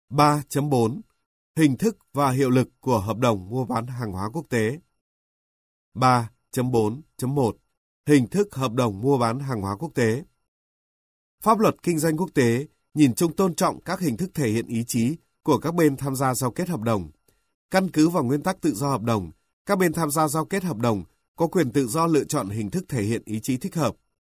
3.4 Hình thức và hiệu lực của hợp đồng mua bán hàng hóa quốc tế. 3.4.1 Hình thức hợp đồng mua bán hàng hóa quốc tế. Pháp luật kinh doanh quốc tế nhìn chung tôn trọng các hình thức thể hiện ý chí của các bên tham gia giao kết hợp đồng. Căn cứ vào nguyên tắc tự do hợp đồng, các bên tham gia giao kết hợp đồng có quyền tự do lựa chọn hình thức thể hiện ý chí thích hợp.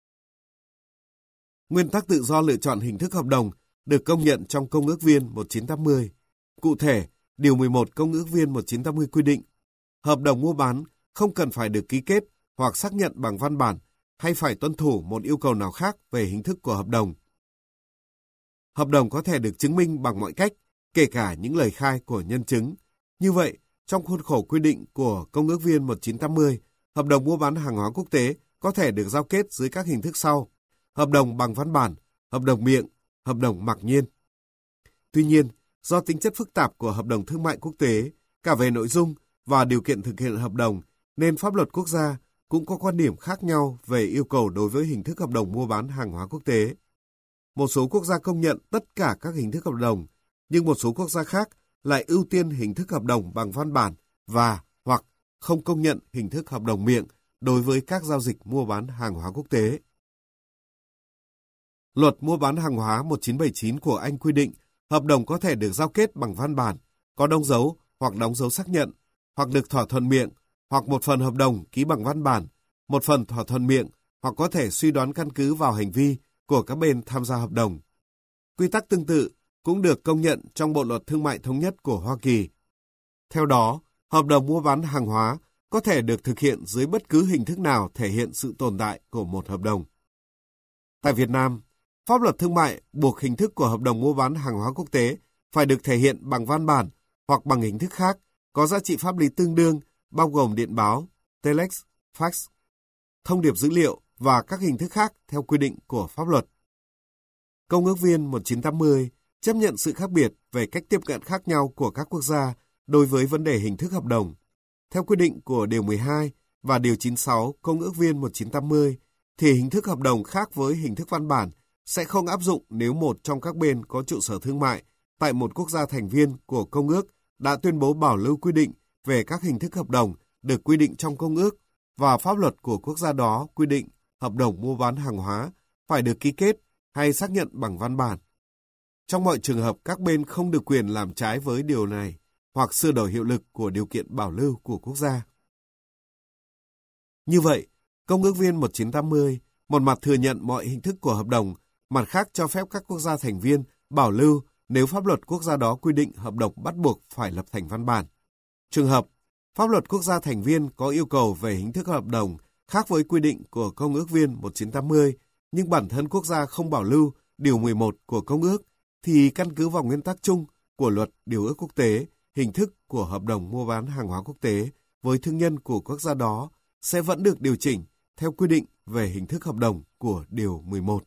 Nguyên tắc tự do lựa chọn hình thức hợp đồng được công nhận trong Công ước Viên 1980. Cụ thể, Điều 11 Công ước Viên 1980 quy định, hợp đồng mua bán không cần phải được ký kết hoặc xác nhận bằng văn bản hay phải tuân thủ một yêu cầu nào khác về hình thức của hợp đồng. Hợp đồng có thể được chứng minh bằng mọi cách, kể cả những lời khai của nhân chứng. Như vậy, trong khuôn khổ quy định của Công ước Viên 1980, hợp đồng mua bán hàng hóa quốc tế có thể được giao kết dưới các hình thức sau: hợp đồng bằng văn bản, hợp đồng miệng, hợp đồng mặc nhiên. Tuy nhiên, do tính chất phức tạp của hợp đồng thương mại quốc tế, cả về nội dung và điều kiện thực hiện hợp đồng, nên pháp luật quốc gia cũng có quan điểm khác nhau về yêu cầu đối với hình thức hợp đồng mua bán hàng hóa quốc tế. Một số quốc gia công nhận tất cả các hình thức hợp đồng, nhưng một số quốc gia khác lại ưu tiên hình thức hợp đồng bằng văn bản và hoặc không công nhận hình thức hợp đồng miệng đối với các giao dịch mua bán hàng hóa quốc tế. Luật mua bán hàng hóa 1979 của Anh quy định hợp đồng có thể được giao kết bằng văn bản, có đóng dấu hoặc đóng dấu xác nhận, hoặc được thỏa thuận miệng, hoặc một phần hợp đồng ký bằng văn bản, một phần thỏa thuận miệng, hoặc có thể suy đoán căn cứ vào hành vi của các bên tham gia hợp đồng. Quy tắc tương tự cũng được công nhận trong Bộ Luật Thương mại Thống nhất của Hoa Kỳ. Theo đó, hợp đồng mua bán hàng hóa có thể được thực hiện dưới bất cứ hình thức nào thể hiện sự tồn tại của một hợp đồng. Tại Việt Nam, pháp luật thương mại buộc hình thức của hợp đồng mua bán hàng hóa quốc tế phải được thể hiện bằng văn bản hoặc bằng hình thức khác có giá trị pháp lý tương đương, bao gồm điện báo, telex, fax, thông điệp dữ liệu và các hình thức khác theo quy định của pháp luật. Công ước Viên 1980 chấp nhận sự khác biệt về cách tiếp cận khác nhau của các quốc gia đối với vấn đề hình thức hợp đồng. Theo quy định của Điều 12 và Điều 96 Công ước Viên 1980, thì hình thức hợp đồng khác với hình thức văn bản sẽ không áp dụng nếu một trong các bên có trụ sở thương mại tại một quốc gia thành viên của Công ước đã tuyên bố bảo lưu quy định về các hình thức hợp đồng được quy định trong Công ước và pháp luật của quốc gia đó quy định hợp đồng mua bán hàng hóa phải được ký kết hay xác nhận bằng văn bản. Trong mọi trường hợp, các bên không được quyền làm trái với điều này hoặc sửa đổi hiệu lực của điều kiện bảo lưu của quốc gia. Như vậy, Công ước Viên 1980 một mặt thừa nhận mọi hình thức của hợp đồng, mặt khác cho phép các quốc gia thành viên bảo lưu nếu pháp luật quốc gia đó quy định hợp đồng bắt buộc phải lập thành văn bản. Trường hợp, pháp luật quốc gia thành viên có yêu cầu về hình thức hợp đồng khác với quy định của Công ước Viên 1980, nhưng bản thân quốc gia không bảo lưu Điều 11 của Công ước, thì căn cứ vào nguyên tắc chung của luật điều ước quốc tế, hình thức của hợp đồng mua bán hàng hóa quốc tế với thương nhân của quốc gia đó sẽ vẫn được điều chỉnh theo quy định về hình thức hợp đồng của Điều 11.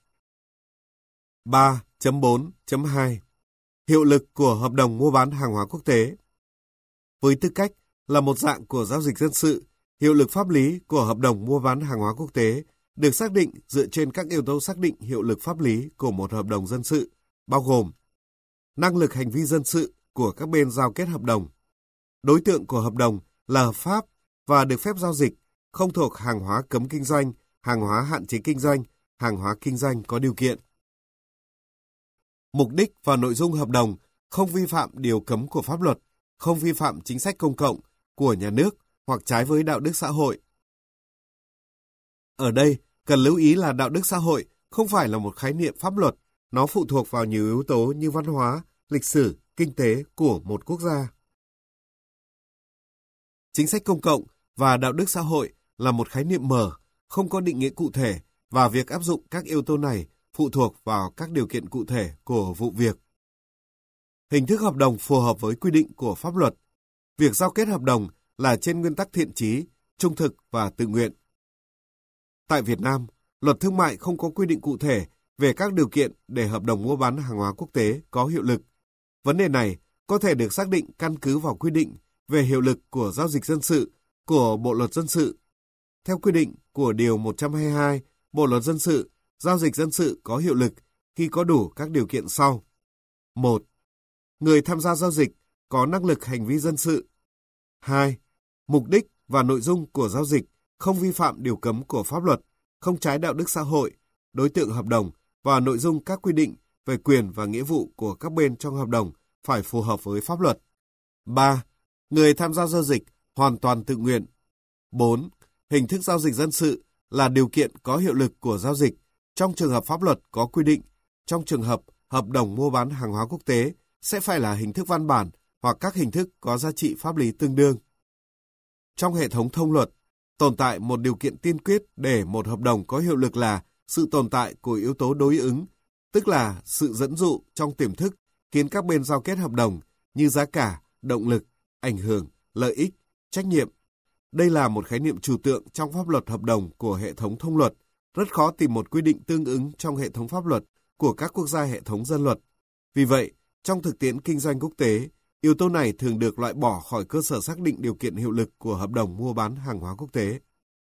3.4.2 Hiệu lực của hợp đồng mua bán hàng hóa quốc tế. Với tư cách là một dạng của giao dịch dân sự, hiệu lực pháp lý của hợp đồng mua bán hàng hóa quốc tế được xác định dựa trên các yếu tố xác định hiệu lực pháp lý của một hợp đồng dân sự, bao gồm năng lực hành vi dân sự của các bên giao kết hợp đồng, đối tượng của hợp đồng là hợp pháp và được phép giao dịch, không thuộc hàng hóa cấm kinh doanh, hàng hóa hạn chế kinh doanh, hàng hóa kinh doanh có điều kiện. Mục đích và nội dung hợp đồng không vi phạm điều cấm của pháp luật, không vi phạm chính sách công cộng của nhà nước hoặc trái với đạo đức xã hội. Ở đây, cần lưu ý là đạo đức xã hội không phải là một khái niệm pháp luật, nó phụ thuộc vào nhiều yếu tố như văn hóa, lịch sử, kinh tế của một quốc gia. Chính sách công cộng và đạo đức xã hội là một khái niệm mở, không có định nghĩa cụ thể và việc áp dụng các yếu tố này phụ thuộc vào các điều kiện cụ thể của vụ việc. Hình thức hợp đồng phù hợp với quy định của pháp luật. Việc giao kết hợp đồng là trên nguyên tắc thiện chí, trung thực và tự nguyện. Tại Việt Nam, luật thương mại không có quy định cụ thể về các điều kiện để hợp đồng mua bán hàng hóa quốc tế có hiệu lực. Vấn đề này có thể được xác định căn cứ vào quy định về hiệu lực của giao dịch dân sự của Bộ Luật Dân sự. Theo quy định của Điều 122 Bộ Luật Dân sự, giao dịch dân sự có hiệu lực khi có đủ các điều kiện sau. 1. người tham gia giao dịch có năng lực hành vi dân sự. 2. Mục đích và nội dung của giao dịch không vi phạm điều cấm của pháp luật, không trái đạo đức xã hội, đối tượng hợp đồng và nội dung các quy định về quyền và nghĩa vụ của các bên trong hợp đồng phải phù hợp với pháp luật. 3. Người tham gia giao dịch hoàn toàn tự nguyện. 4. Hình thức giao dịch dân sự là điều kiện có hiệu lực của giao dịch trong trường hợp pháp luật có quy định. Trong trường hợp hợp đồng mua bán hàng hóa quốc tế sẽ phải là hình thức văn bản hoặc các hình thức có giá trị pháp lý tương đương. Trong hệ thống thông luật, tồn tại một điều kiện tiên quyết để một hợp đồng có hiệu lực là sự tồn tại của yếu tố đối ứng, tức là sự dẫn dụ trong tiềm thức khiến các bên giao kết hợp đồng như giá cả, động lực, ảnh hưởng, lợi ích, trách nhiệm. Đây là một khái niệm trừu tượng trong pháp luật hợp đồng của hệ thống thông luật, rất khó tìm một quy định tương ứng trong hệ thống pháp luật của các quốc gia hệ thống dân luật. Vì vậy, trong thực tiễn kinh doanh quốc tế, yếu tố này thường được loại bỏ khỏi cơ sở xác định điều kiện hiệu lực của hợp đồng mua bán hàng hóa quốc tế.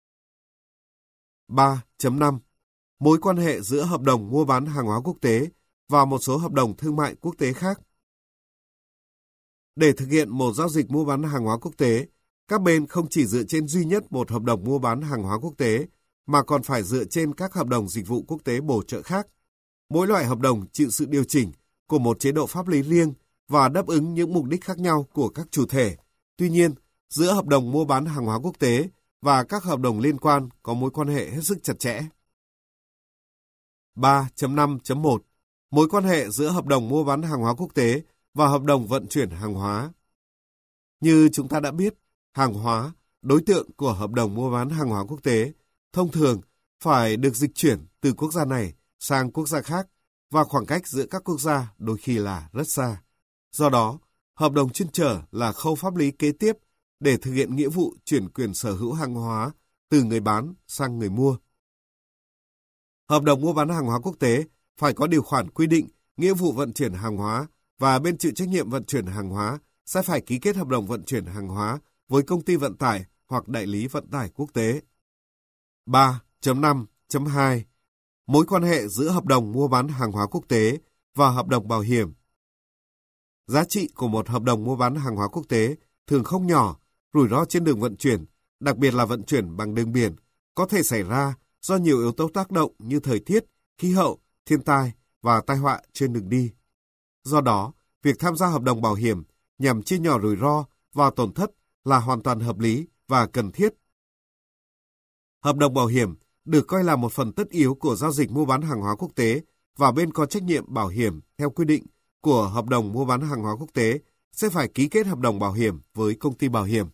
3.5. Mối quan hệ giữa hợp đồng mua bán hàng hóa quốc tế và một số hợp đồng thương mại quốc tế khác. Để thực hiện một giao dịch mua bán hàng hóa quốc tế, các bên không chỉ dựa trên duy nhất một hợp đồng mua bán hàng hóa quốc tế, mà còn phải dựa trên các hợp đồng dịch vụ quốc tế bổ trợ khác. Mỗi loại hợp đồng chịu sự điều chỉnh của một chế độ pháp lý riêng và đáp ứng những mục đích khác nhau của các chủ thể. Tuy nhiên, giữa hợp đồng mua bán hàng hóa quốc tế và các hợp đồng liên quan có mối quan hệ hết sức chặt chẽ. 3.5.1. Mối quan hệ giữa hợp đồng mua bán hàng hóa quốc tế và hợp đồng vận chuyển hàng hóa. Như chúng ta đã biết, hàng hóa, đối tượng của hợp đồng mua bán hàng hóa quốc tế, thông thường phải được dịch chuyển từ quốc gia này sang quốc gia khác và khoảng cách giữa các quốc gia đôi khi là rất xa. Do đó, hợp đồng chuyên trở là khâu pháp lý kế tiếp để thực hiện nghĩa vụ chuyển quyền sở hữu hàng hóa từ người bán sang người mua. Hợp đồng mua bán hàng hóa quốc tế phải có điều khoản quy định nghĩa vụ vận chuyển hàng hóa và bên chịu trách nhiệm vận chuyển hàng hóa sẽ phải ký kết hợp đồng vận chuyển hàng hóa với công ty vận tải hoặc đại lý vận tải quốc tế. 3.5.2. Mối quan hệ giữa hợp đồng mua bán hàng hóa quốc tế và hợp đồng bảo hiểm. Giá trị của một hợp đồng mua bán hàng hóa quốc tế thường không nhỏ, rủi ro trên đường vận chuyển, đặc biệt là vận chuyển bằng đường biển, có thể xảy ra do nhiều yếu tố tác động như thời tiết, khí hậu, thiên tai và tai họa trên đường đi. Do đó, việc tham gia hợp đồng bảo hiểm nhằm chia nhỏ rủi ro và tổn thất là hoàn toàn hợp lý và cần thiết. Hợp đồng bảo hiểm được coi là một phần tất yếu của giao dịch mua bán hàng hóa quốc tế và bên có trách nhiệm bảo hiểm theo quy định của hợp đồng mua bán hàng hóa quốc tế sẽ phải ký kết hợp đồng bảo hiểm với công ty bảo hiểm.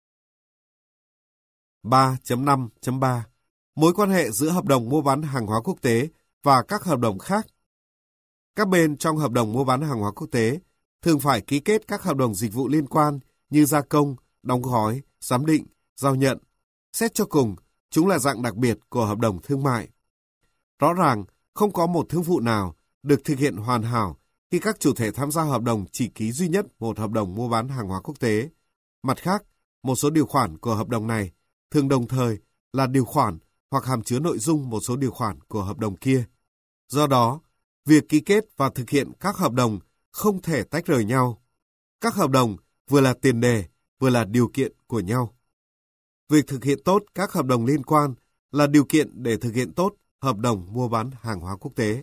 3.5.3. Mối quan hệ giữa hợp đồng mua bán hàng hóa quốc tế và các hợp đồng khác. Các bên trong hợp đồng mua bán hàng hóa quốc tế thường phải ký kết các hợp đồng dịch vụ liên quan như gia công, đóng gói, giám định, giao nhận. Xét cho cùng, chúng là dạng đặc biệt của hợp đồng thương mại. Rõ ràng, không có một thương vụ nào được thực hiện hoàn hảo khi các chủ thể tham gia hợp đồng chỉ ký duy nhất một hợp đồng mua bán hàng hóa quốc tế. Mặt khác, một số điều khoản của hợp đồng này thường đồng thời là điều khoản hoặc hàm chứa nội dung một số điều khoản của hợp đồng kia. Do đó, việc ký kết và thực hiện các hợp đồng không thể tách rời nhau. Các hợp đồng vừa là tiền đề, vừa là điều kiện của nhau. Việc thực hiện tốt các hợp đồng liên quan là điều kiện để thực hiện tốt hợp đồng mua bán hàng hóa quốc tế.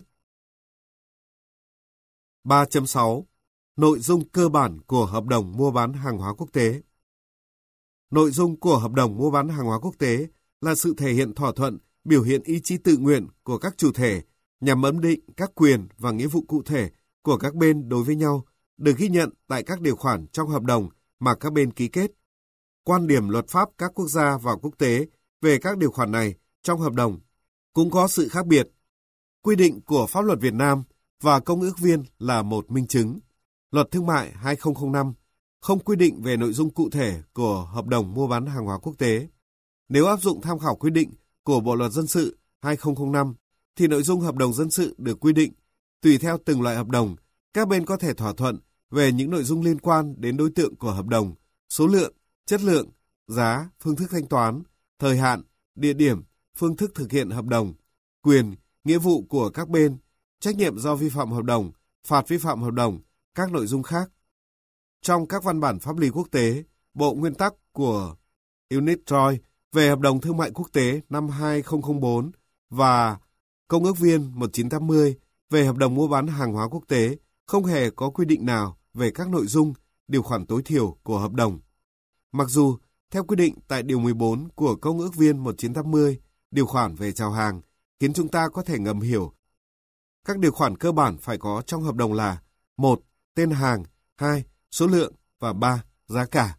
3.6. Nội dung cơ bản của hợp đồng mua bán hàng hóa quốc tế. Nội dung của hợp đồng mua bán hàng hóa quốc tế là sự thể hiện thỏa thuận, biểu hiện ý chí tự nguyện của các chủ thể nhằm ấn định các quyền và nghĩa vụ cụ thể của các bên đối với nhau, được ghi nhận tại các điều khoản trong hợp đồng mà các bên ký kết. Quan điểm luật pháp các quốc gia và quốc tế về các điều khoản này trong hợp đồng cũng có sự khác biệt. Quy định của pháp luật Việt Nam và Công ước Viên là một minh chứng. Luật Thương mại 2005 không quy định về nội dung cụ thể của hợp đồng mua bán hàng hóa quốc tế. Nếu áp dụng tham khảo quy định của Bộ Luật Dân sự 2005, thì nội dung hợp đồng dân sự được quy định. Tùy theo từng loại hợp đồng, các bên có thể thỏa thuận về những nội dung liên quan đến đối tượng của hợp đồng, số lượng, chất lượng, giá, phương thức thanh toán, thời hạn, địa điểm, phương thức thực hiện hợp đồng, quyền, nghĩa vụ của các bên, trách nhiệm do vi phạm hợp đồng, phạt vi phạm hợp đồng các nội dung khác. Trong các văn bản pháp lý quốc tế, Bộ Nguyên tắc của UNITROI về Hợp đồng Thương mại Quốc tế năm 2004 và Công ước viên 1980 về Hợp đồng mua bán hàng hóa quốc tế không hề có quy định nào về các nội dung, điều khoản tối thiểu của hợp đồng. Mặc dù, theo quy định tại Điều 14 của Công ước viên 1980, điều khoản về chào hàng, khiến chúng ta có thể ngầm hiểu các điều khoản cơ bản phải có trong hợp đồng là 1. Tên hàng, 2. Số lượng và 3. Giá cả.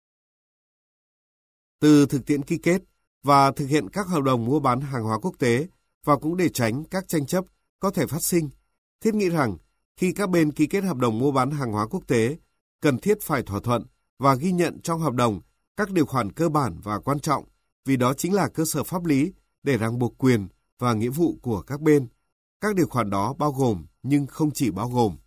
Từ thực tiễn ký kết và thực hiện các hợp đồng mua bán hàng hóa quốc tế và cũng để tránh các tranh chấp có thể phát sinh, thiết nghĩ rằng khi các bên ký kết hợp đồng mua bán hàng hóa quốc tế, cần thiết phải thỏa thuận và ghi nhận trong hợp đồng các điều khoản cơ bản và quan trọng, vì đó chính là cơ sở pháp lý để ràng buộc quyền và nghĩa vụ của các bên. Các điều khoản đó bao gồm nhưng không chỉ bao gồm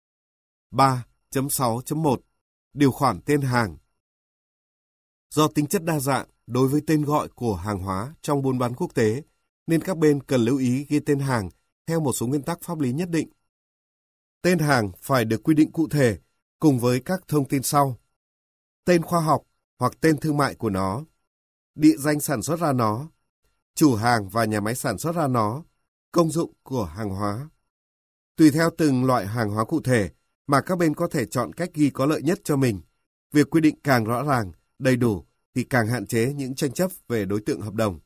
3.6.1 Điều khoản tên hàng. Do tính chất đa dạng đối với tên gọi của hàng hóa trong buôn bán quốc tế, nên các bên cần lưu ý ghi tên hàng theo một số nguyên tắc pháp lý nhất định. Tên hàng phải được quy định cụ thể cùng với các thông tin sau: tên khoa học hoặc tên thương mại của nó, địa danh sản xuất ra nó, chủ hàng và nhà máy sản xuất ra nó, công dụng của hàng hóa. Tùy theo từng loại hàng hóa cụ thể mà các bên có thể chọn cách ghi có lợi nhất cho mình. Việc quy định càng rõ ràng, đầy đủ thì càng hạn chế những tranh chấp về đối tượng hợp đồng.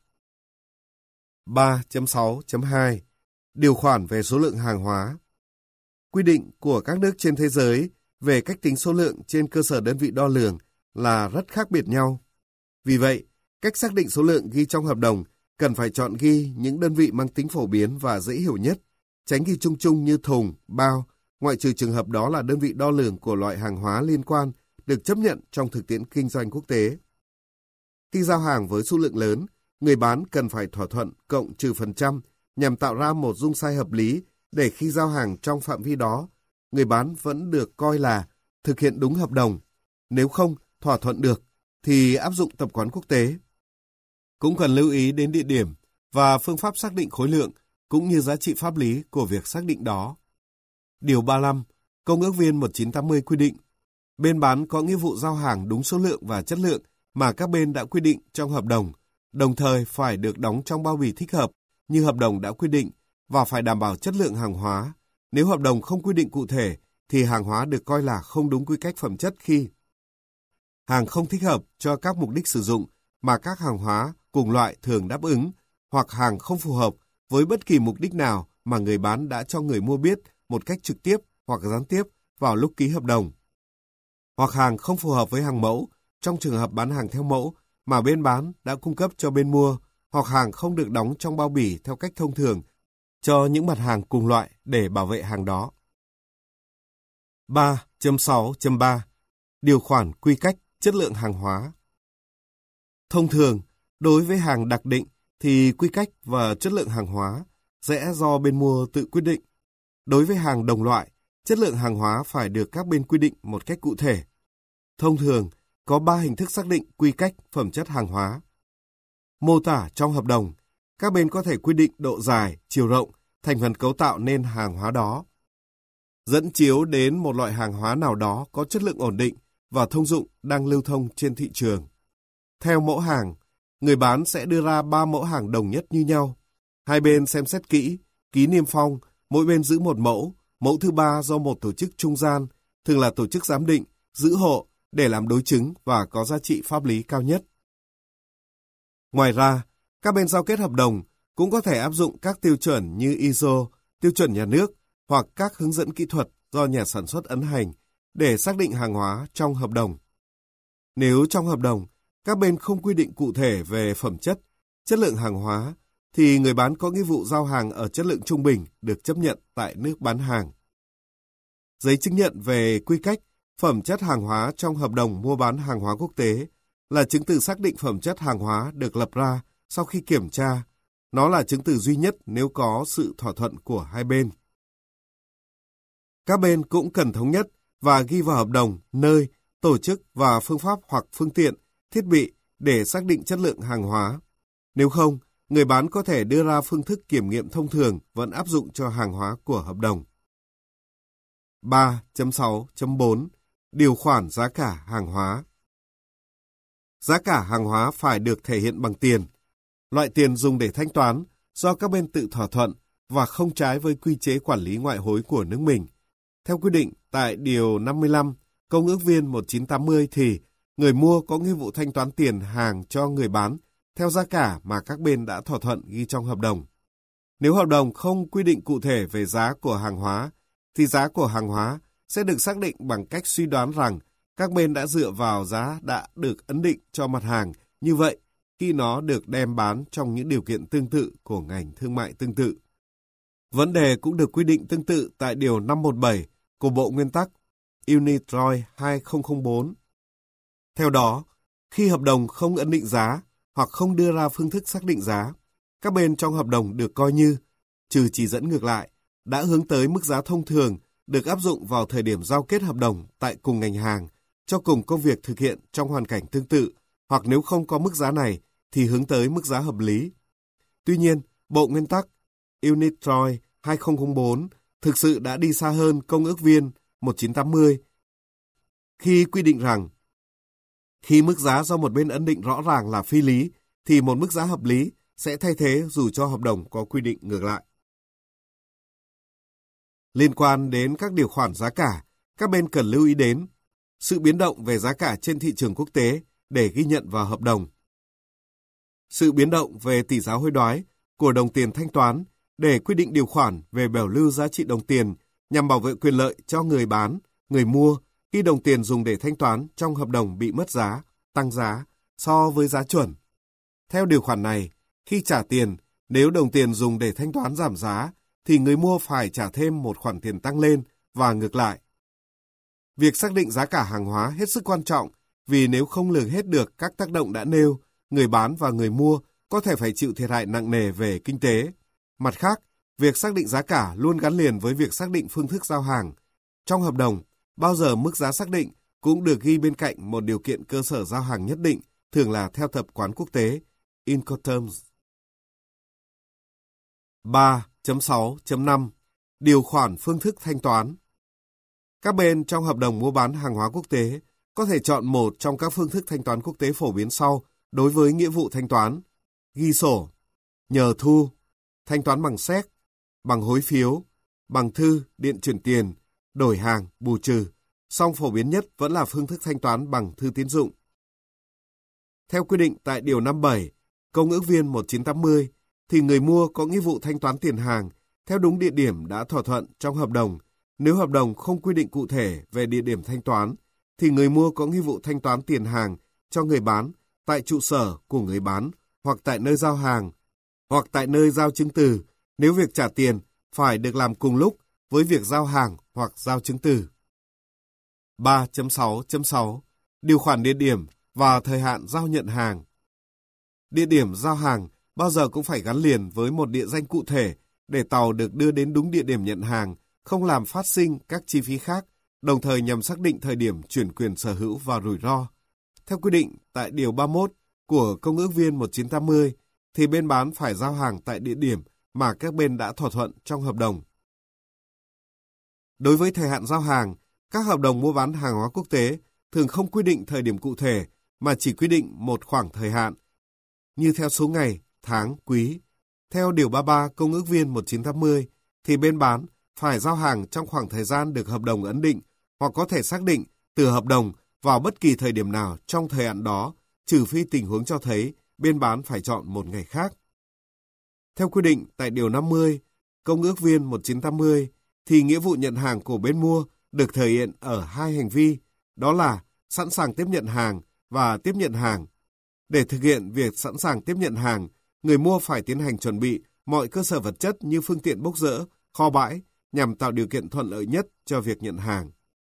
3.6.2 Điều khoản về số lượng hàng hóa. Quy định của các nước trên thế giới về cách tính số lượng trên cơ sở đơn vị đo lường là rất khác biệt nhau. Vì vậy, cách xác định số lượng ghi trong hợp đồng cần phải chọn ghi những đơn vị mang tính phổ biến và dễ hiểu nhất, tránh ghi chung chung như thùng, bao, ngoại trừ trường hợp đó là đơn vị đo lường của loại hàng hóa liên quan được chấp nhận trong thực tiễn kinh doanh quốc tế. Khi giao hàng với số lượng lớn, người bán cần phải thỏa thuận cộng trừ phần trăm nhằm tạo ra một dung sai hợp lý để khi giao hàng trong phạm vi đó, người bán vẫn được coi là thực hiện đúng hợp đồng. Nếu không thỏa thuận được thì áp dụng tập quán quốc tế. Cũng cần lưu ý đến địa điểm và phương pháp xác định khối lượng cũng như giá trị pháp lý của việc xác định đó. Điều 35, Công ước viên 1980 quy định, bên bán có nghĩa vụ giao hàng đúng số lượng và chất lượng mà các bên đã quy định trong hợp đồng, đồng thời phải được đóng trong bao bì thích hợp như hợp đồng đã quy định và phải đảm bảo chất lượng hàng hóa. Nếu hợp đồng không quy định cụ thể thì hàng hóa được coi là không đúng quy cách phẩm chất khi hàng không thích hợp cho các mục đích sử dụng mà các hàng hóa cùng loại thường đáp ứng, hoặc hàng không phù hợp với bất kỳ mục đích nào mà người bán đã cho người mua biết một cách trực tiếp hoặc gián tiếp vào lúc ký hợp đồng, hoặc hàng không phù hợp với hàng mẫu trong trường hợp bán hàng theo mẫu mà bên bán đã cung cấp cho bên mua, hoặc hàng không được đóng trong bao bì theo cách thông thường cho những mặt hàng cùng loại để bảo vệ hàng đó. 3.6.3 Điều khoản quy cách chất lượng hàng hóa. Thông thường, đối với hàng đặc định thì quy cách và chất lượng hàng hóa sẽ do bên mua tự quyết định. Đối với hàng đồng loại, chất lượng hàng hóa phải được các bên quy định một cách cụ thể. Thông thường, có 3 hình thức xác định quy cách phẩm chất hàng hóa. Mô tả trong hợp đồng, các bên có thể quy định độ dài, chiều rộng, thành phần cấu tạo nên hàng hóa đó. Dẫn chiếu đến một loại hàng hóa nào đó có chất lượng ổn định và thông dụng đang lưu thông trên thị trường. Theo mẫu hàng, người bán sẽ đưa ra 3 mẫu hàng đồng nhất như nhau. Hai bên xem xét kỹ, ký niêm phong, mỗi bên giữ một mẫu, mẫu thứ 3 do một tổ chức trung gian, thường là tổ chức giám định, giữ hộ để làm đối chứng và có giá trị pháp lý cao nhất. Ngoài ra, các bên giao kết hợp đồng cũng có thể áp dụng các tiêu chuẩn như ISO, tiêu chuẩn nhà nước hoặc các hướng dẫn kỹ thuật do nhà sản xuất ấn hành để xác định hàng hóa trong hợp đồng. Nếu trong hợp đồng, các bên không quy định cụ thể về phẩm chất, chất lượng hàng hóa, thì người bán có nghĩa vụ giao hàng ở chất lượng trung bình được chấp nhận tại nước bán hàng. Giấy chứng nhận về quy cách, phẩm chất hàng hóa trong hợp đồng mua bán hàng hóa quốc tế là chứng từ xác định phẩm chất hàng hóa được lập ra sau khi kiểm tra. Nó là chứng từ duy nhất nếu có sự thỏa thuận của hai bên. Các bên cũng cần thống nhất và ghi vào hợp đồng nơi, tổ chức và phương pháp hoặc phương tiện, thiết bị để xác định chất lượng hàng hóa. Nếu không, người bán có thể đưa ra phương thức kiểm nghiệm thông thường vẫn áp dụng cho hàng hóa của hợp đồng. 3.6.4 Điều khoản giá cả hàng hóa. Giá cả hàng hóa phải được thể hiện bằng tiền. Loại tiền dùng để thanh toán do các bên tự thỏa thuận và không trái với quy chế quản lý ngoại hối của nước mình. Theo quy định tại Điều 55, Công ước viên 1980 thì người mua có nghĩa vụ thanh toán tiền hàng cho người bán theo giá cả mà các bên đã thỏa thuận ghi trong hợp đồng. Nếu hợp đồng không quy định cụ thể về giá của hàng hóa, thì giá của hàng hóa sẽ được xác định bằng cách suy đoán rằng các bên đã dựa vào giá đã được ấn định cho mặt hàng như vậy khi nó được đem bán trong những điều kiện tương tự của ngành thương mại tương tự. Vấn đề cũng được quy định tương tự tại Điều 517 của Bộ Nguyên tắc UNITROI 2004. Theo đó, khi hợp đồng không ấn định giá hoặc không đưa ra phương thức xác định giá, các bên trong hợp đồng được coi như, trừ chỉ dẫn ngược lại, đã hướng tới mức giá thông thường được áp dụng vào thời điểm giao kết hợp đồng tại cùng ngành hàng cho cùng công việc thực hiện trong hoàn cảnh tương tự, hoặc nếu không có mức giá này thì hướng tới mức giá hợp lý. Tuy nhiên, Bộ Nguyên tắc UNITROI 2004 thực sự đã đi xa hơn Công ước viên 1980 khi quy định rằng khi mức giá do một bên ấn định rõ ràng là phi lý thì một mức giá hợp lý sẽ thay thế dù cho hợp đồng có quy định ngược lại. Liên quan đến các điều khoản giá cả, các bên cần lưu ý đến sự biến động về giá cả trên thị trường quốc tế để ghi nhận vào hợp đồng, sự biến động về tỷ giá hối đoái của đồng tiền thanh toán để quy định điều khoản về bảo lưu giá trị đồng tiền nhằm bảo vệ quyền lợi cho người bán, người mua khi đồng tiền dùng để thanh toán trong hợp đồng bị mất giá, tăng giá so với giá chuẩn. Theo điều khoản này, khi trả tiền, nếu đồng tiền dùng để thanh toán giảm giá, thì người mua phải trả thêm một khoản tiền tăng lên và ngược lại. Việc xác định giá cả hàng hóa hết sức quan trọng vì nếu không lường hết được các tác động đã nêu, người bán và người mua có thể phải chịu thiệt hại nặng nề về kinh tế. Mặt khác, việc xác định giá cả luôn gắn liền với việc xác định phương thức giao hàng. Trong hợp đồng, bao giờ mức giá xác định cũng được ghi bên cạnh một điều kiện cơ sở giao hàng nhất định, thường là theo tập quán quốc tế, Incoterms. 3.6.5 Điều khoản phương thức thanh toán. Các bên trong hợp đồng mua bán hàng hóa quốc tế có thể chọn một trong các phương thức thanh toán quốc tế phổ biến sau đối với nghĩa vụ thanh toán: ghi sổ, nhờ thu, thanh toán bằng séc, bằng hối phiếu, bằng thư, điện chuyển tiền, đổi hàng, bù trừ, song phổ biến nhất vẫn là phương thức thanh toán bằng thư tín dụng. Theo quy định tại Điều 57, Công ước viên 1980, thì người mua có nghĩa vụ thanh toán tiền hàng theo đúng địa điểm đã thỏa thuận trong hợp đồng. Nếu hợp đồng không quy định cụ thể về địa điểm thanh toán, thì người mua có nghĩa vụ thanh toán tiền hàng cho người bán tại trụ sở của người bán hoặc tại nơi giao hàng, hoặc tại nơi giao chứng từ, nếu việc trả tiền phải được làm cùng lúc với việc giao hàng hoặc giao chứng từ. 3.6.6 Điều khoản địa điểm và thời hạn giao nhận hàng. Địa điểm giao hàng bao giờ cũng phải gắn liền với một địa danh cụ thể để tàu được đưa đến đúng địa điểm nhận hàng, không làm phát sinh các chi phí khác, đồng thời nhằm xác định thời điểm chuyển quyền sở hữu và rủi ro. Theo quy định tại Điều 31 của Công ước viên 1980, thì bên bán phải giao hàng tại địa điểm mà các bên đã thỏa thuận trong hợp đồng. Đối với thời hạn giao hàng, các hợp đồng mua bán hàng hóa quốc tế thường không quy định thời điểm cụ thể mà chỉ quy định một khoảng thời hạn, như theo số ngày, tháng, quý. Theo Điều 33 Công ước viên 1980, thì bên bán phải giao hàng trong khoảng thời gian được hợp đồng ấn định hoặc có thể xác định từ hợp đồng vào bất kỳ thời điểm nào trong thời hạn đó, trừ phi tình huống cho thấy bên bán phải chọn một ngày khác. Theo quy định tại Điều 50, Công ước viên 1980, thì nghĩa vụ nhận hàng của bên mua được thể hiện ở hai hành vi, đó là sẵn sàng tiếp nhận hàng và tiếp nhận hàng. Để thực hiện việc sẵn sàng tiếp nhận hàng, người mua phải tiến hành chuẩn bị mọi cơ sở vật chất như phương tiện bốc dỡ, kho bãi, nhằm tạo điều kiện thuận lợi nhất cho việc nhận hàng.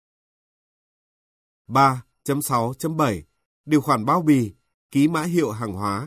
3.6.7 Điều khoản bao bì, ký mã hiệu hàng hóa.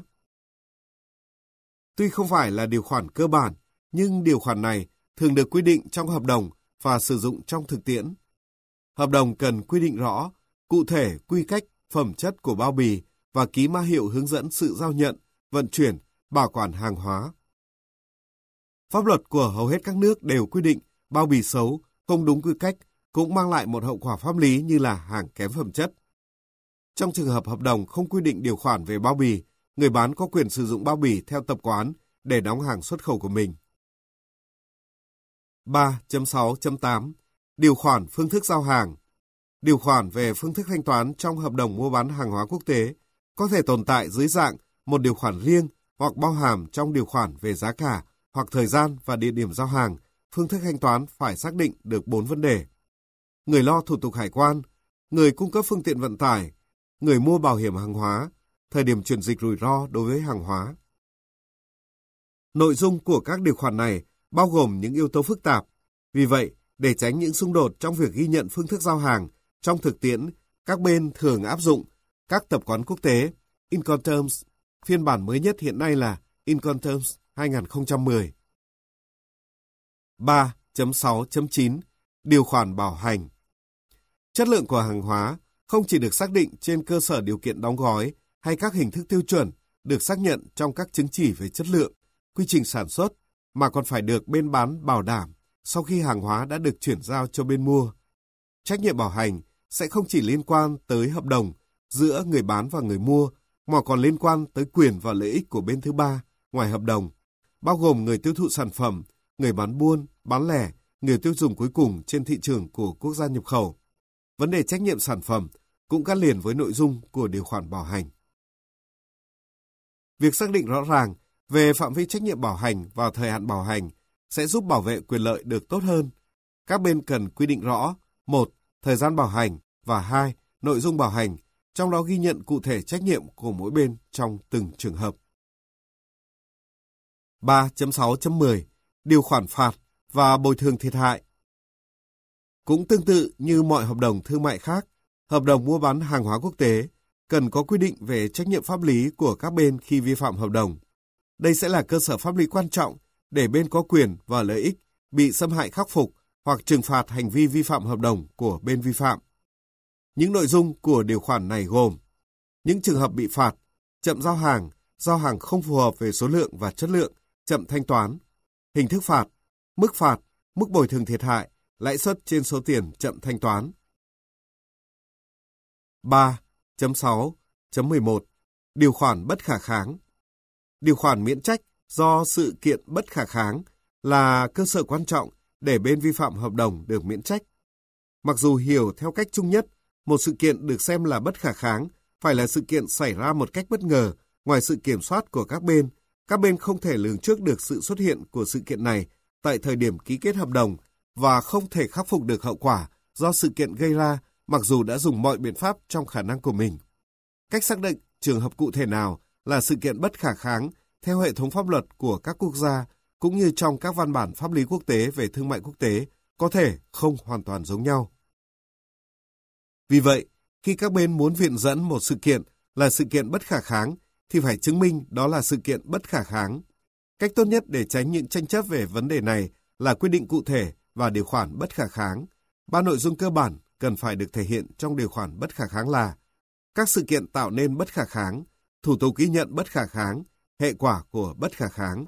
Tuy không phải là điều khoản cơ bản, nhưng điều khoản này thường được quy định trong hợp đồng và sử dụng trong thực tiễn. Hợp đồng cần quy định rõ, cụ thể quy cách, phẩm chất của bao bì và ký mã hiệu hướng dẫn sự giao nhận, vận chuyển, bảo quản hàng hóa. Pháp luật của hầu hết các nước đều quy định bao bì xấu, không đúng quy cách, cũng mang lại một hậu quả pháp lý như là hàng kém phẩm chất. Trong trường hợp hợp đồng không quy định điều khoản về bao bì, người bán có quyền sử dụng bao bì theo tập quán để đóng hàng xuất khẩu của mình. 3.6.8 Điều khoản phương thức giao hàng. Điều khoản về phương thức thanh toán trong hợp đồng mua bán hàng hóa quốc tế có thể tồn tại dưới dạng một điều khoản riêng hoặc bao hàm trong điều khoản về giá cả hoặc thời gian và địa điểm giao hàng. Phương thức thanh toán phải xác định được 4 vấn đề. Người lo thủ tục hải quan, người cung cấp phương tiện vận tải, người mua bảo hiểm hàng hóa, thời điểm chuyển dịch rủi ro đối với hàng hóa. Nội dung của các điều khoản này bao gồm những yếu tố phức tạp. Vì vậy, để tránh những xung đột trong việc ghi nhận phương thức giao hàng, trong thực tiễn, các bên thường áp dụng các tập quán quốc tế, Incoterms, phiên bản mới nhất hiện nay là Incoterms 2010. 3.6.9 Điều khoản bảo hành. Chất lượng của hàng hóa không chỉ được xác định trên cơ sở điều kiện đóng gói hay các hình thức tiêu chuẩn được xác nhận trong các chứng chỉ về chất lượng, quy trình sản xuất, mà còn phải được bên bán bảo đảm sau khi hàng hóa đã được chuyển giao cho bên mua. Trách nhiệm bảo hành sẽ không chỉ liên quan tới hợp đồng giữa người bán và người mua, mà còn liên quan tới quyền và lợi ích của bên thứ ba ngoài hợp đồng, bao gồm người tiêu thụ sản phẩm, người bán buôn, bán lẻ, người tiêu dùng cuối cùng trên thị trường của quốc gia nhập khẩu. Vấn đề trách nhiệm sản phẩm cũng gắn liền với nội dung của điều khoản bảo hành. Việc xác định rõ ràng về phạm vi trách nhiệm bảo hành và thời hạn bảo hành sẽ giúp bảo vệ quyền lợi được tốt hơn. Các bên cần quy định rõ: 1. Thời gian bảo hành và 2. Nội dung bảo hành, trong đó ghi nhận cụ thể trách nhiệm của mỗi bên trong từng trường hợp. 3.6.10 Điều khoản phạt và bồi thường thiệt hại. Cũng tương tự như mọi hợp đồng thương mại khác, hợp đồng mua bán hàng hóa quốc tế cần có quy định về trách nhiệm pháp lý của các bên khi vi phạm hợp đồng. Đây sẽ là cơ sở pháp lý quan trọng để bên có quyền và lợi ích bị xâm hại khắc phục hoặc trừng phạt hành vi vi phạm hợp đồng của bên vi phạm. Những nội dung của điều khoản này gồm: những trường hợp bị phạt, chậm giao hàng không phù hợp về số lượng và chất lượng, chậm thanh toán, hình thức phạt, mức bồi thường thiệt hại, lãi suất trên số tiền chậm thanh toán. 3.6.11 Điều khoản bất khả kháng. Điều khoản miễn trách do sự kiện bất khả kháng là cơ sở quan trọng để bên vi phạm hợp đồng được miễn trách. Mặc dù hiểu theo cách chung nhất, một sự kiện được xem là bất khả kháng phải là sự kiện xảy ra một cách bất ngờ ngoài sự kiểm soát của các bên không thể lường trước được sự xuất hiện của sự kiện này tại thời điểm ký kết hợp đồng và không thể khắc phục được hậu quả do sự kiện gây ra mặc dù đã dùng mọi biện pháp trong khả năng của mình. Cách xác định trường hợp cụ thể nào là sự kiện bất khả kháng theo hệ thống pháp luật của các quốc gia cũng như trong các văn bản pháp lý quốc tế về thương mại quốc tế có thể không hoàn toàn giống nhau. Vì vậy, khi các bên muốn viện dẫn một sự kiện là sự kiện bất khả kháng thì phải chứng minh đó là sự kiện bất khả kháng. Cách tốt nhất để tránh những tranh chấp về vấn đề này là quy định cụ thể và điều khoản bất khả kháng. 3 nội dung cơ bản cần phải được thể hiện trong điều khoản bất khả kháng là: các sự kiện tạo nên bất khả kháng, thủ tục ghi nhận bất khả kháng, hệ quả của bất khả kháng.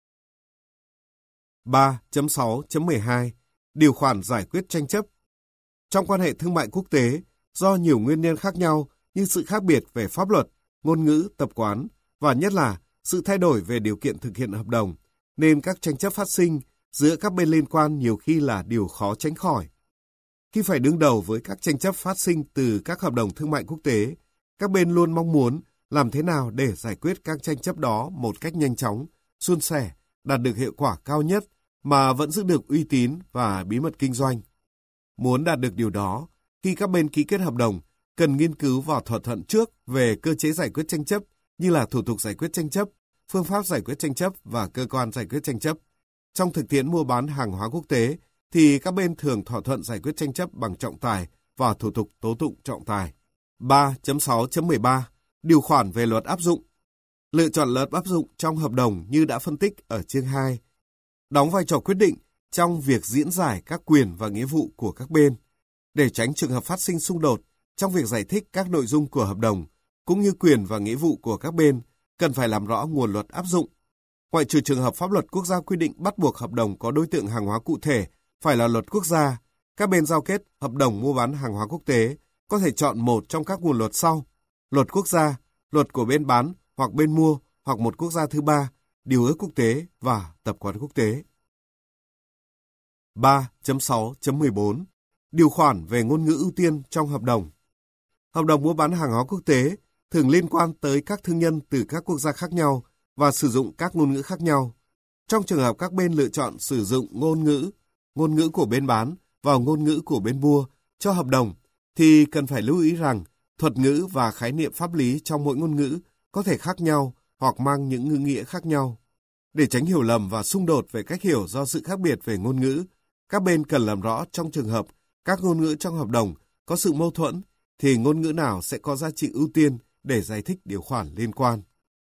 3.6.12 Điều khoản giải quyết tranh chấp. Trong quan hệ thương mại quốc tế, do nhiều nguyên nhân khác nhau như sự khác biệt về pháp luật, ngôn ngữ, tập quán và nhất là sự thay đổi về điều kiện thực hiện hợp đồng, nên các tranh chấp phát sinh giữa các bên liên quan nhiều khi là điều khó tránh khỏi. Khi phải đương đầu với các tranh chấp phát sinh từ các hợp đồng thương mại quốc tế, các bên luôn mong muốn làm thế nào để giải quyết các tranh chấp đó một cách nhanh chóng, suôn sẻ, đạt được hiệu quả cao nhất mà vẫn giữ được uy tín và bí mật kinh doanh. Muốn đạt được điều đó, khi các bên ký kết hợp đồng, cần nghiên cứu và thỏa thuận trước về cơ chế giải quyết tranh chấp như là thủ tục giải quyết tranh chấp, phương pháp giải quyết tranh chấp và cơ quan giải quyết tranh chấp. Trong thực tiễn mua bán hàng hóa quốc tế, thì các bên thường thỏa thuận giải quyết tranh chấp bằng trọng tài và thủ tục tố tụng trọng tài. 3.6.13 Điều khoản về luật áp dụng. Lựa chọn luật áp dụng trong hợp đồng như đã phân tích ở chương 2, đóng vai trò quyết định trong việc diễn giải các quyền và nghĩa vụ của các bên. Để tránh trường hợp phát sinh xung đột trong việc giải thích các nội dung của hợp đồng, cũng như quyền và nghĩa vụ của các bên, cần phải làm rõ nguồn luật áp dụng. Ngoại trừ trường hợp pháp luật quốc gia quy định bắt buộc hợp đồng có đối tượng hàng hóa cụ thể phải là luật quốc gia, các bên giao kết hợp đồng mua bán hàng hóa quốc tế có thể chọn một trong các nguồn luật sau: luật quốc gia, luật của bên bán hoặc bên mua hoặc một quốc gia thứ ba, điều ước quốc tế và tập quán quốc tế. 3.6.14 Điều khoản về ngôn ngữ ưu tiên trong hợp đồng. Hợp đồng mua bán hàng hóa quốc tế thường liên quan tới các thương nhân từ các quốc gia khác nhau và sử dụng các ngôn ngữ khác nhau. Trong trường hợp các bên lựa chọn sử dụng ngôn ngữ của bên bán và ngôn ngữ của bên mua cho hợp đồng, thì cần phải lưu ý rằng thuật ngữ và khái niệm pháp lý trong mỗi ngôn ngữ có thể khác nhau hoặc mang những ngữ nghĩa khác nhau. Để tránh hiểu lầm và xung đột về cách hiểu do sự khác biệt về ngôn ngữ, các bên cần làm rõ trong trường hợp các ngôn ngữ trong hợp đồng có sự mâu thuẫn thì ngôn ngữ nào sẽ có giá trị ưu tiên để giải thích điều khoản liên quan.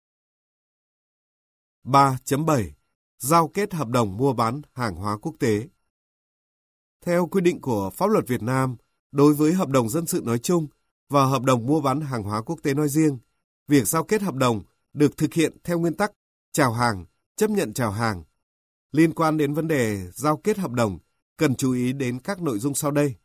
3.7 Giao kết hợp đồng mua bán hàng hóa quốc tế. Theo quy định của pháp luật Việt Nam, đối với hợp đồng dân sự nói chung và hợp đồng mua bán hàng hóa quốc tế nói riêng, việc giao kết hợp đồng được thực hiện theo nguyên tắc chào hàng, chấp nhận chào hàng. Liên quan đến vấn đề giao kết hợp đồng, cần chú ý đến các nội dung sau đây.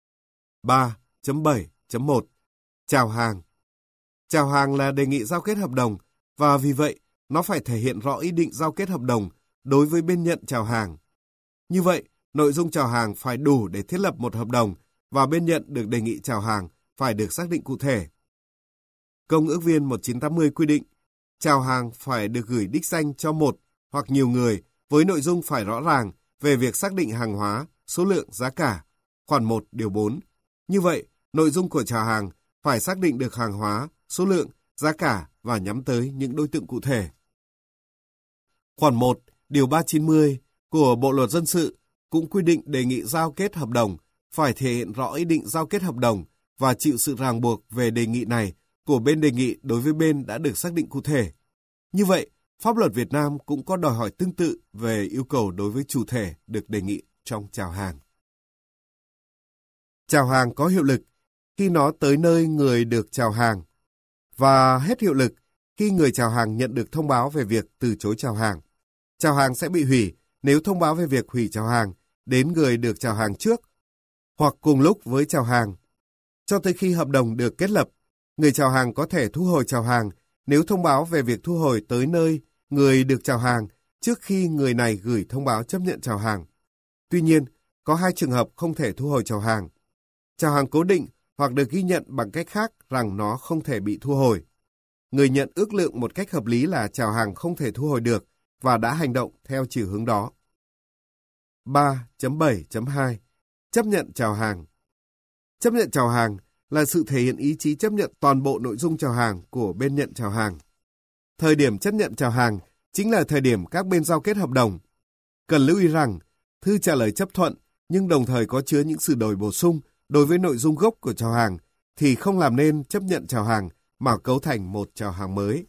3.7.1 Chào hàng. Chào hàng là đề nghị giao kết hợp đồng và vì vậy nó phải thể hiện rõ ý định giao kết hợp đồng đối với bên nhận chào hàng. Như vậy, nội dung chào hàng phải đủ để thiết lập một hợp đồng và bên nhận được đề nghị chào hàng phải được xác định cụ thể. Công ước viên 1980 quy định, chào hàng phải được gửi đích danh cho một hoặc nhiều người với nội dung phải rõ ràng về việc xác định hàng hóa, số lượng, giá cả. Khoản 1 điều 4. Như vậy, nội dung của chào hàng phải xác định được hàng hóa, số lượng, giá cả và nhắm tới những đối tượng cụ thể. Khoản 1 điều 390 của Bộ luật dân sự cũng quy định đề nghị giao kết hợp đồng phải thể hiện rõ ý định giao kết hợp đồng và chịu sự ràng buộc về đề nghị này của bên đề nghị đối với bên đã được xác định cụ thể. Như vậy, pháp luật Việt Nam cũng có đòi hỏi tương tự về yêu cầu đối với chủ thể được đề nghị trong chào hàng. Chào hàng có hiệu lực khi nó tới nơi người được chào hàng và hết hiệu lực khi người chào hàng nhận được thông báo về việc từ chối chào hàng. Chào hàng sẽ bị hủy nếu thông báo về việc hủy chào hàng đến người được chào hàng trước hoặc cùng lúc với chào hàng. Cho tới khi hợp đồng được kết lập, người chào hàng có thể thu hồi chào hàng nếu thông báo về việc thu hồi tới nơi người được chào hàng trước khi người này gửi thông báo chấp nhận chào hàng. Tuy nhiên, có hai trường hợp không thể thu hồi chào hàng. Chào hàng cố định hoặc được ghi nhận bằng cách khác rằng nó không thể bị thu hồi. Người nhận ước lượng một cách hợp lý là chào hàng không thể thu hồi được và đã hành động theo chiều hướng đó. 3.7.2 Chấp nhận chào hàng. Chấp nhận chào hàng là sự thể hiện ý chí chấp nhận toàn bộ nội dung chào hàng của bên nhận chào hàng. Thời điểm chấp nhận chào hàng chính là thời điểm các bên giao kết hợp đồng. Cần lưu ý rằng, thư trả lời chấp thuận nhưng đồng thời có chứa những sửa đổi bổ sung đối với nội dung gốc của chào hàng thì không làm nên chấp nhận chào hàng mà cấu thành một chào hàng mới.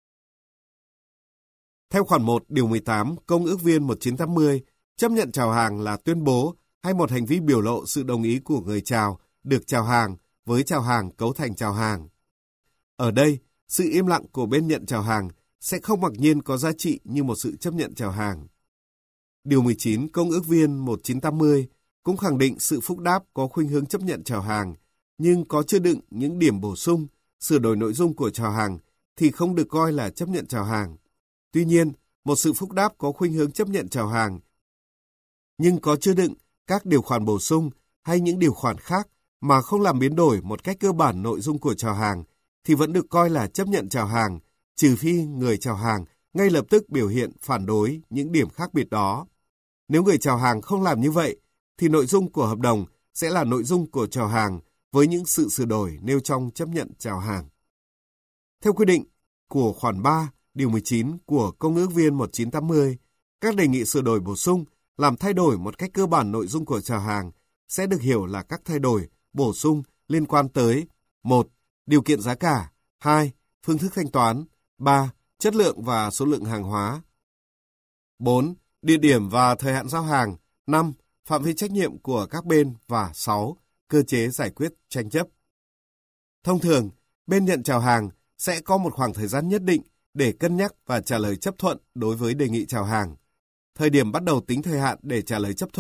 Theo khoản 1 điều 18 Công ước viên 1980, chấp nhận chào hàng là tuyên bố hay một hành vi biểu lộ sự đồng ý của người chào được chào hàng với chào hàng cấu thành chào hàng. Ở đây, sự im lặng của bên nhận chào hàng sẽ không mặc nhiên có giá trị như một sự chấp nhận chào hàng. Điều 19 Công ước viên 1980 cũng khẳng định sự phúc đáp có khuynh hướng chấp nhận chào hàng, nhưng có chứa đựng những điểm bổ sung, sửa đổi nội dung của chào hàng thì không được coi là chấp nhận chào hàng. Tuy nhiên, một sự phúc đáp có khuynh hướng chấp nhận chào hàng, nhưng có chứa đựng các điều khoản bổ sung hay những điều khoản khác mà không làm biến đổi một cách cơ bản nội dung của chào hàng thì vẫn được coi là chấp nhận chào hàng, trừ phi người chào hàng ngay lập tức biểu hiện phản đối những điểm khác biệt đó. Nếu người chào hàng không làm như vậy, thì nội dung của hợp đồng sẽ là nội dung của chào hàng với những sự sửa đổi nêu trong chấp nhận chào hàng. Theo quy định của khoản 3, điều 19 của Công ước viên 1980, các đề nghị sửa đổi bổ sung làm thay đổi một cách cơ bản nội dung của chào hàng sẽ được hiểu là các thay đổi, bổ sung liên quan tới 1. Điều kiện giá cả, 2. Phương thức thanh toán, 3. Chất lượng và số lượng hàng hóa, 4. Địa điểm và thời hạn giao hàng, 5. Phạm vi trách nhiệm của các bên và 6. Cơ chế giải quyết tranh chấp. Thông thường, bên nhận chào hàng sẽ có một khoảng thời gian nhất định để cân nhắc và trả lời chấp thuận đối với đề nghị chào hàng. Thời điểm bắt đầu tính thời hạn để trả lời chấp thuận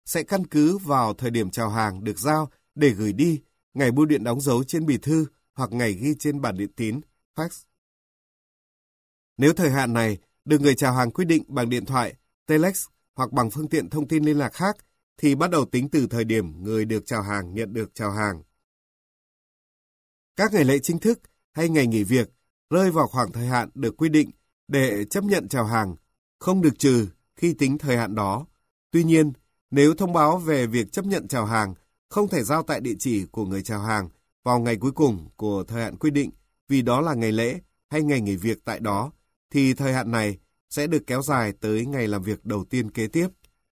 sẽ căn cứ vào thời điểm chào hàng được giao để gửi đi, ngày bưu điện đóng dấu trên bì thư hoặc ngày ghi trên bản điện tín, fax. Nếu thời hạn này được người chào hàng quyết định bằng điện thoại, telex hoặc bằng phương tiện thông tin liên lạc khác, thì bắt đầu tính từ thời điểm người được chào hàng nhận được chào hàng. Các ngày lễ chính thức hay ngày nghỉ việc rơi vào khoảng thời hạn được quy định để chấp nhận chào hàng, không được trừ khi tính thời hạn đó. Tuy nhiên, nếu thông báo về việc chấp nhận chào hàng không thể giao tại địa chỉ của người chào hàng vào ngày cuối cùng của thời hạn quy định vì đó là ngày lễ hay ngày nghỉ việc tại đó, thì thời hạn này sẽ được kéo dài tới ngày làm việc đầu tiên kế tiếp.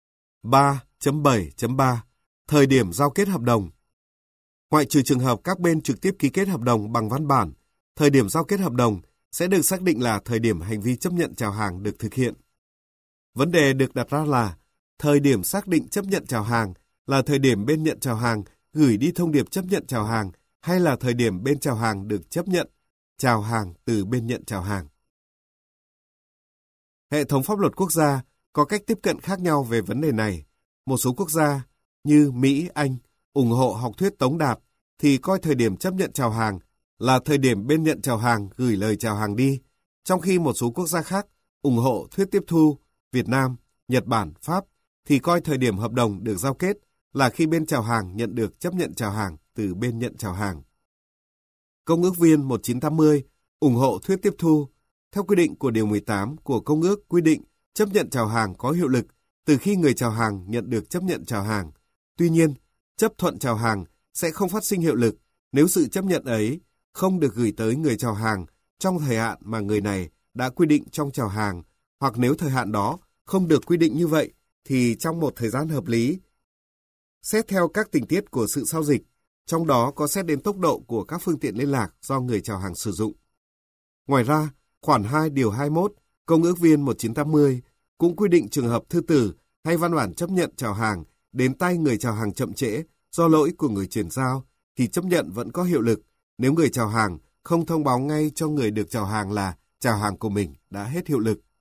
3.7.3 Thời điểm giao kết hợp đồng. Ngoại trừ trường hợp các bên trực tiếp ký kết hợp đồng bằng văn bản, thời điểm giao kết hợp đồng sẽ được xác định là thời điểm hành vi chấp nhận chào hàng được thực hiện. Vấn đề được đặt ra là thời điểm xác định chấp nhận chào hàng là thời điểm bên nhận chào hàng gửi đi thông điệp chấp nhận chào hàng hay là thời điểm bên chào hàng được chấp nhận chào hàng từ bên nhận chào hàng. Hệ thống pháp luật quốc gia có cách tiếp cận khác nhau về vấn đề này. Một số quốc gia như Mỹ, Anh ủng hộ học thuyết Tống Đạt thì coi thời điểm chấp nhận chào hàng là thời điểm bên nhận chào hàng gửi lời chào hàng đi, trong khi một số quốc gia khác ủng hộ thuyết tiếp thu, Việt Nam, Nhật Bản, Pháp thì coi thời điểm hợp đồng được giao kết là khi bên chào hàng nhận được chấp nhận chào hàng từ bên nhận chào hàng. Công ước viên 1980 ủng hộ thuyết tiếp thu. Theo quy định của Điều 18 của Công ước quy định chấp nhận chào hàng có hiệu lực từ khi người chào hàng nhận được chấp nhận chào hàng. Tuy nhiên, chấp thuận chào hàng sẽ không phát sinh hiệu lực nếu sự chấp nhận ấy không được gửi tới người chào hàng trong thời hạn mà người này đã quy định trong chào hàng, hoặc nếu thời hạn đó không được quy định như vậy thì trong một thời gian hợp lý. Xét theo các tình tiết của sự giao dịch, trong đó có xét đến tốc độ của các phương tiện liên lạc do người chào hàng sử dụng. Ngoài ra, khoản 2 điều 21 Công ước viên 1980 cũng quy định trường hợp thư tử hay văn bản chấp nhận chào hàng đến tay người chào hàng chậm trễ do lỗi của người chuyển giao thì chấp nhận vẫn có hiệu lực nếu người chào hàng không thông báo ngay cho người được chào hàng là chào hàng của mình đã hết hiệu lực.